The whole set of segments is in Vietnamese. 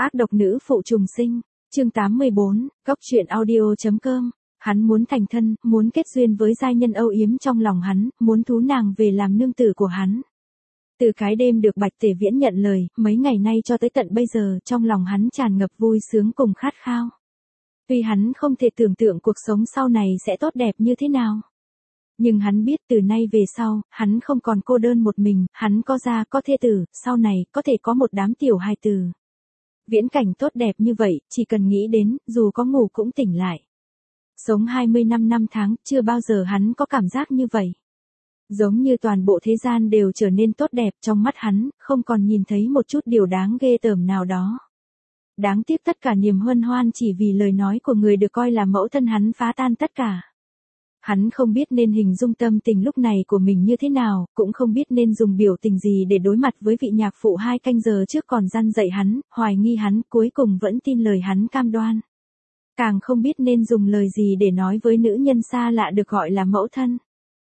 Ác độc nữ phụ trùng sinh, chương 84, Góc truyện audio.com. Hắn muốn thành thân, muốn kết duyên với giai nhân âu yếm trong lòng hắn, muốn thú nàng về làm nương tử của hắn. Từ cái đêm được Bạch Tể Viễn nhận lời, mấy ngày nay cho tới tận bây giờ, trong lòng hắn tràn ngập vui sướng cùng khát khao. Tuy hắn không thể tưởng tượng cuộc sống sau này sẽ tốt đẹp như thế nào. Nhưng hắn biết từ nay về sau, hắn không còn cô đơn một mình, hắn có gia có thê tử, sau này có thể có một đám tiểu hài tử. Viễn cảnh tốt đẹp như vậy, chỉ cần nghĩ đến, dù có ngủ cũng tỉnh lại. Sống 25 năm tháng, chưa bao giờ hắn có cảm giác như vậy. Giống như toàn bộ thế gian đều trở nên tốt đẹp trong mắt hắn, không còn nhìn thấy một chút điều đáng ghê tởm nào đó. Đáng tiếc tất cả niềm hân hoan chỉ vì lời nói của người được coi là mẫu thân hắn phá tan tất cả. Hắn không biết nên hình dung tâm tình lúc này của mình như thế nào, cũng không biết nên dùng biểu tình gì để đối mặt với vị nhạc phụ 2 canh giờ trước còn răn dạy hắn, hoài nghi hắn, cuối cùng vẫn tin lời hắn cam đoan. Càng không biết nên dùng lời gì để nói với nữ nhân xa lạ được gọi là mẫu thân.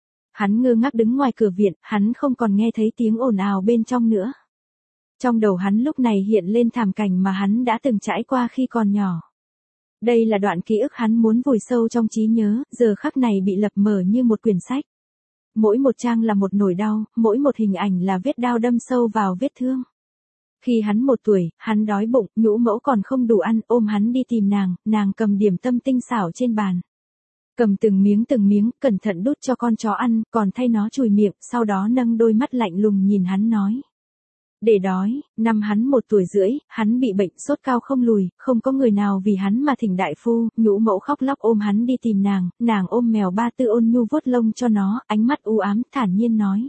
Hắn ngơ ngác đứng ngoài cửa viện, hắn không còn nghe thấy tiếng ồn ào bên trong nữa. Trong đầu hắn lúc này hiện lên thảm cảnh mà hắn đã từng trải qua khi còn nhỏ. Đây là đoạn ký ức hắn muốn vùi sâu trong trí nhớ, giờ khắc này bị lập mở như một quyển sách. Mỗi một trang là một nỗi đau, mỗi một hình ảnh là vết đao đâm sâu vào vết thương. Khi hắn 1 tuổi, hắn đói bụng, nhũ mẫu còn không đủ ăn, ôm hắn đi tìm nàng cầm điểm tâm tinh xảo trên bàn. Cầm từng miếng, cẩn thận đút cho con chó ăn, còn thay nó chùi miệng, sau đó nâng đôi mắt lạnh lùng nhìn hắn nói. Để đói, năm hắn 1 tuổi rưỡi, hắn bị bệnh sốt cao không lùi, không có người nào vì hắn mà thỉnh đại phu, nhũ mẫu khóc lóc ôm hắn đi tìm nàng ôm mèo Ba Tư ôn nhu vuốt lông cho nó, ánh mắt u ám, thản nhiên nói.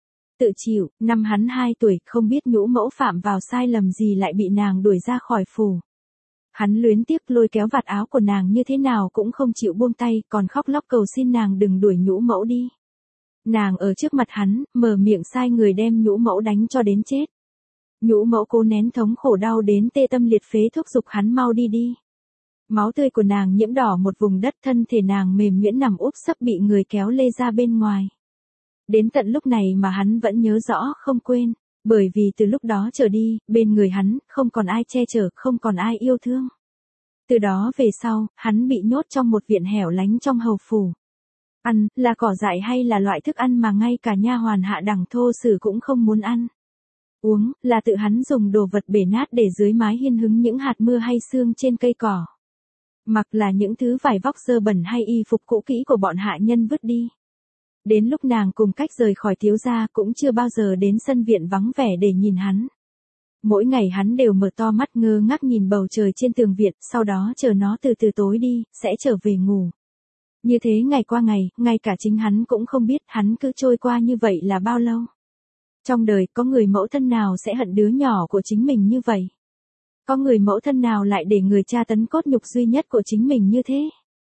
Tự chịu, năm hắn 2 tuổi, không biết nhũ mẫu phạm vào sai lầm gì lại bị nàng đuổi ra khỏi phủ. Hắn luyến tiếc lôi kéo vạt áo của nàng như thế nào cũng không chịu buông tay, còn khóc lóc cầu xin nàng đừng đuổi nhũ mẫu đi. Nàng ở trước mặt hắn, mở miệng sai người đem nhũ mẫu đánh cho đến chết. Nhũ mẫu cố nén thống khổ đau đến tê tâm liệt phế thúc giục hắn mau đi. Máu tươi của nàng nhiễm đỏ một vùng đất, thân thể nàng mềm nhũn nằm úp sấp bị người kéo lê ra bên ngoài. Đến tận lúc này mà hắn vẫn nhớ rõ không quên, bởi vì từ lúc đó trở đi, bên người hắn, không còn ai che chở, không còn ai yêu thương. Từ đó về sau, hắn bị nhốt trong một viện hẻo lánh trong hầu phủ. Ăn, là cỏ dại hay là loại thức ăn mà ngay cả nha hoàn hạ đẳng thô sử cũng không muốn ăn. Uống, là tự hắn dùng đồ vật bể nát để dưới mái hiên hứng những hạt mưa hay sương trên cây cỏ. Mặc là những thứ vải vóc dơ bẩn hay y phục cũ kỹ của bọn hạ nhân vứt đi. Đến lúc nàng cùng cách rời khỏi thiếu gia cũng chưa bao giờ đến sân viện vắng vẻ để nhìn hắn. Mỗi ngày hắn đều mở to mắt ngơ ngác nhìn bầu trời trên tường viện, sau đó chờ nó từ từ tối đi, sẽ trở về ngủ. Như thế ngày qua ngày, ngay cả chính hắn cũng không biết hắn cứ trôi qua như vậy là bao lâu. Trong đời có người mẫu thân nào sẽ hận đứa nhỏ của chính mình như vậy? Có người mẫu thân nào lại để người cha tấn cốt nhục duy nhất của chính mình như thế?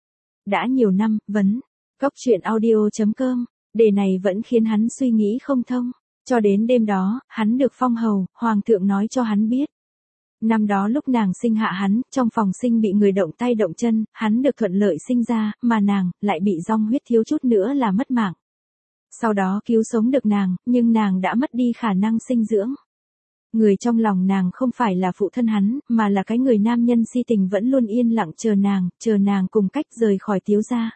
Đã nhiều năm, Góc truyện audio.com, đề này vẫn khiến hắn suy nghĩ không thông. Cho đến đêm đó, hắn được phong hầu, hoàng thượng nói cho hắn biết. Năm đó lúc nàng sinh hạ hắn, trong phòng sinh bị người động tay động chân, hắn được thuận lợi sinh ra, mà nàng, lại bị dong huyết thiếu chút nữa là mất mạng. Sau đó cứu sống được nàng, nhưng nàng đã mất đi khả năng sinh dưỡng. Người trong lòng nàng không phải là phụ thân hắn, mà là cái người nam nhân si tình vẫn luôn yên lặng chờ nàng cùng cách rời khỏi Tiếu gia.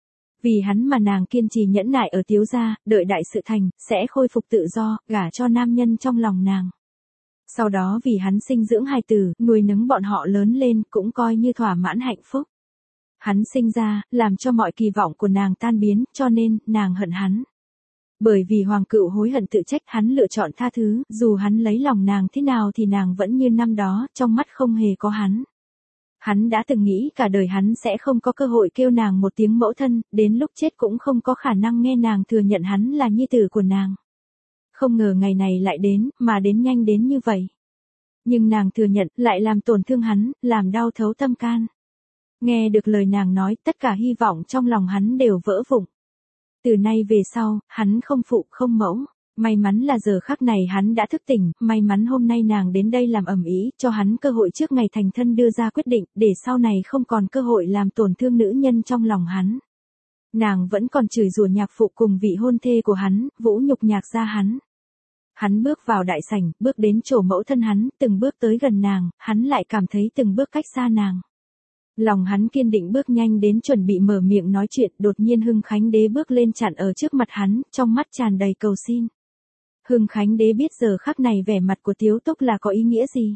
Vì hắn mà nàng kiên trì nhẫn nại ở Tiếu gia, đợi đại sự thành, sẽ khôi phục tự do, gả cho nam nhân trong lòng nàng. Sau đó vì hắn sinh dưỡng hài tử, nuôi nấng bọn họ lớn lên, cũng coi như thỏa mãn hạnh phúc. Hắn sinh ra, làm cho mọi kỳ vọng của nàng tan biến, cho nên, nàng hận hắn. Bởi vì hoàng cựu hối hận tự trách, hắn lựa chọn tha thứ, dù hắn lấy lòng nàng thế nào thì nàng vẫn như năm đó, trong mắt không hề có hắn. Hắn đã từng nghĩ cả đời hắn sẽ không có cơ hội kêu nàng một tiếng mẫu thân, đến lúc chết cũng không có khả năng nghe nàng thừa nhận hắn là nhi tử của nàng. Không ngờ ngày này lại đến, mà đến nhanh đến như vậy. Nhưng nàng thừa nhận, lại làm tổn thương hắn, làm đau thấu tâm can. Nghe được lời nàng nói, tất cả hy vọng trong lòng hắn đều vỡ vụn. Từ nay về sau, hắn không phụ không mẫu. May mắn là giờ khắc này hắn đã thức tỉnh, may mắn hôm nay nàng đến đây làm ầm ĩ, cho hắn cơ hội trước ngày thành thân đưa ra quyết định, để sau này không còn cơ hội làm tổn thương nữ nhân trong lòng hắn. Nàng vẫn còn chửi rủa nhạc phụ cùng vị hôn thê của hắn, vũ nhục nhạc gia hắn. Hắn bước vào đại sảnh, bước đến chỗ mẫu thân hắn, từng bước tới gần nàng, hắn lại cảm thấy từng bước cách xa nàng. Lòng hắn kiên định bước nhanh đến chuẩn bị mở miệng nói chuyện, đột nhiên Hưng Khánh Đế bước lên chặn ở trước mặt hắn, trong mắt tràn đầy cầu xin. Hưng Khánh Đế biết giờ khắc này vẻ mặt của Tiếu Túc là có ý nghĩa gì.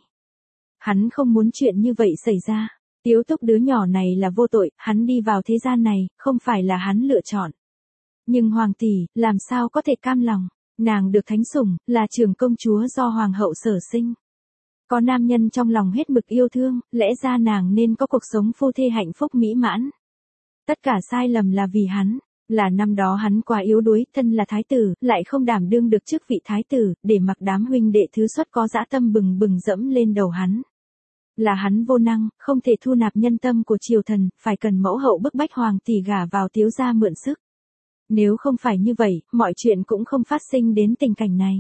Hắn không muốn chuyện như vậy xảy ra. Tiếu Túc đứa nhỏ này là vô tội, hắn đi vào thế gian này, không phải là hắn lựa chọn. Nhưng hoàng tỷ, làm sao có thể cam lòng, nàng được thánh sủng, là trưởng công chúa do hoàng hậu sở sinh. Có nam nhân trong lòng hết mực yêu thương, lẽ ra nàng nên có cuộc sống phu thê hạnh phúc mỹ mãn. Tất cả sai lầm là vì hắn, là năm đó hắn quá yếu đuối, thân là thái tử, lại không đảm đương được chức vị thái tử, để mặc đám huynh đệ thứ xuất có dã tâm bừng bừng dẫm lên đầu hắn. Là hắn vô năng, không thể thu nạp nhân tâm của triều thần, phải cần mẫu hậu bức bách hoàng tỷ gả vào Tiếu gia mượn sức. Nếu không phải như vậy, mọi chuyện cũng không phát sinh đến tình cảnh này.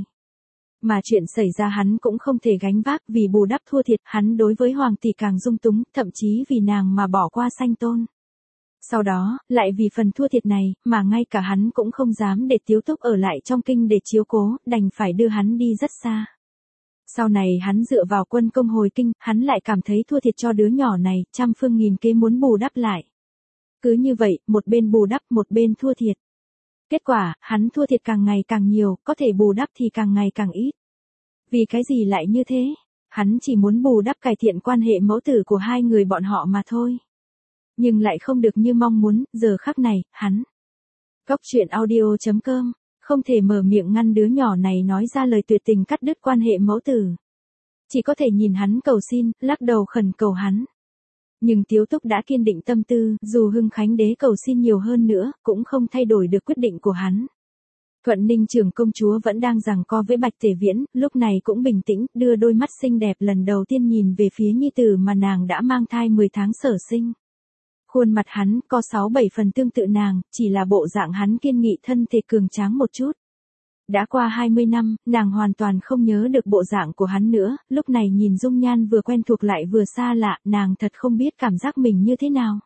Mà chuyện xảy ra hắn cũng không thể gánh vác, vì bù đắp thua thiệt, hắn đối với hoàng tỷ càng dung túng, thậm chí vì nàng mà bỏ qua sanh tôn. Sau đó, lại vì phần thua thiệt này, mà ngay cả hắn cũng không dám để Tiếu Túc ở lại trong kinh để chiếu cố, đành phải đưa hắn đi rất xa. Sau này hắn dựa vào quân công hồi kinh, hắn lại cảm thấy thua thiệt cho đứa nhỏ này, trăm phương nghìn kế muốn bù đắp lại. Cứ như vậy, một bên bù đắp, một bên thua thiệt. Kết quả, hắn thua thiệt càng ngày càng nhiều, có thể bù đắp thì càng ngày càng ít. Vì cái gì lại như thế? Hắn chỉ muốn bù đắp cải thiện quan hệ mẫu tử của hai người bọn họ mà thôi. Nhưng lại không được như mong muốn, giờ khắc này, hắn. Góc truyện audio.com, không thể mở miệng ngăn đứa nhỏ này nói ra lời tuyệt tình cắt đứt quan hệ mẫu tử. Chỉ có thể nhìn hắn cầu xin, lắc đầu khẩn cầu hắn. Nhưng Tiếu Túc đã kiên định tâm tư, dù Hưng Khánh Đế cầu xin nhiều hơn nữa, cũng không thay đổi được quyết định của hắn. Thuận Ninh trưởng công chúa vẫn đang giằng co với Bạch Tề Viễn, lúc này cũng bình tĩnh, đưa đôi mắt xinh đẹp lần đầu tiên nhìn về phía nhi tử mà nàng đã mang thai 10 tháng sở sinh. Khuôn mặt hắn có 6-7 phần tương tự nàng, chỉ là bộ dạng hắn kiên nghị thân thể cường tráng một chút. Đã qua 20 năm, nàng hoàn toàn không nhớ được bộ dạng của hắn nữa, lúc này nhìn dung nhan vừa quen thuộc lại vừa xa lạ, nàng thật không biết cảm giác mình như thế nào.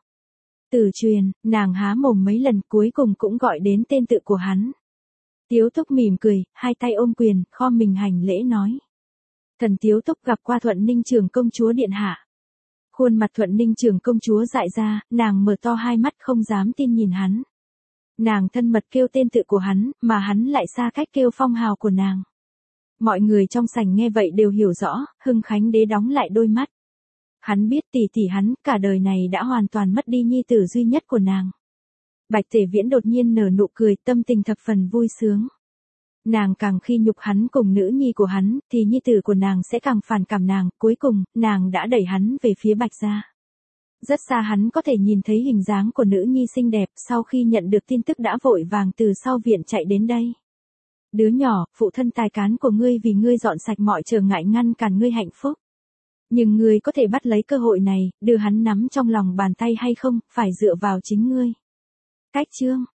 Tử truyền, nàng há mồm mấy lần cuối cùng cũng gọi đến tên tự của hắn. Tiếu Túc mỉm cười, hai tay ôm quyền, khom mình hành lễ nói. Thần Tiếu Túc gặp qua Thuận Ninh trưởng công chúa điện hạ. Khuôn mặt Thuận Ninh trưởng công chúa dại ra, nàng mở to hai mắt không dám tin nhìn hắn. Nàng thân mật kêu tên tự của hắn, mà hắn lại xa cách kêu phong hào của nàng. Mọi người trong sảnh nghe vậy đều hiểu rõ, Hưng Khánh Đế đóng lại đôi mắt. Hắn biết tỷ tỷ hắn, cả đời này đã hoàn toàn mất đi nhi tử duy nhất của nàng. Bạch Tề Viễn đột nhiên nở nụ cười, tâm tình thập phần vui sướng. Nàng càng khi nhục hắn cùng nữ nhi của hắn, thì nhi tử của nàng sẽ càng phản cảm nàng, cuối cùng, nàng đã đẩy hắn về phía Bạch gia. Rất xa hắn có thể nhìn thấy hình dáng của nữ nhi xinh đẹp, sau khi nhận được tin tức đã vội vàng từ sau viện chạy đến đây. Đứa nhỏ, phụ thân tài cán của ngươi vì ngươi dọn sạch mọi trở ngại ngăn cản ngươi hạnh phúc. Nhưng ngươi có thể bắt lấy cơ hội này, đưa hắn nắm trong lòng bàn tay hay không, phải dựa vào chính ngươi. Cách chương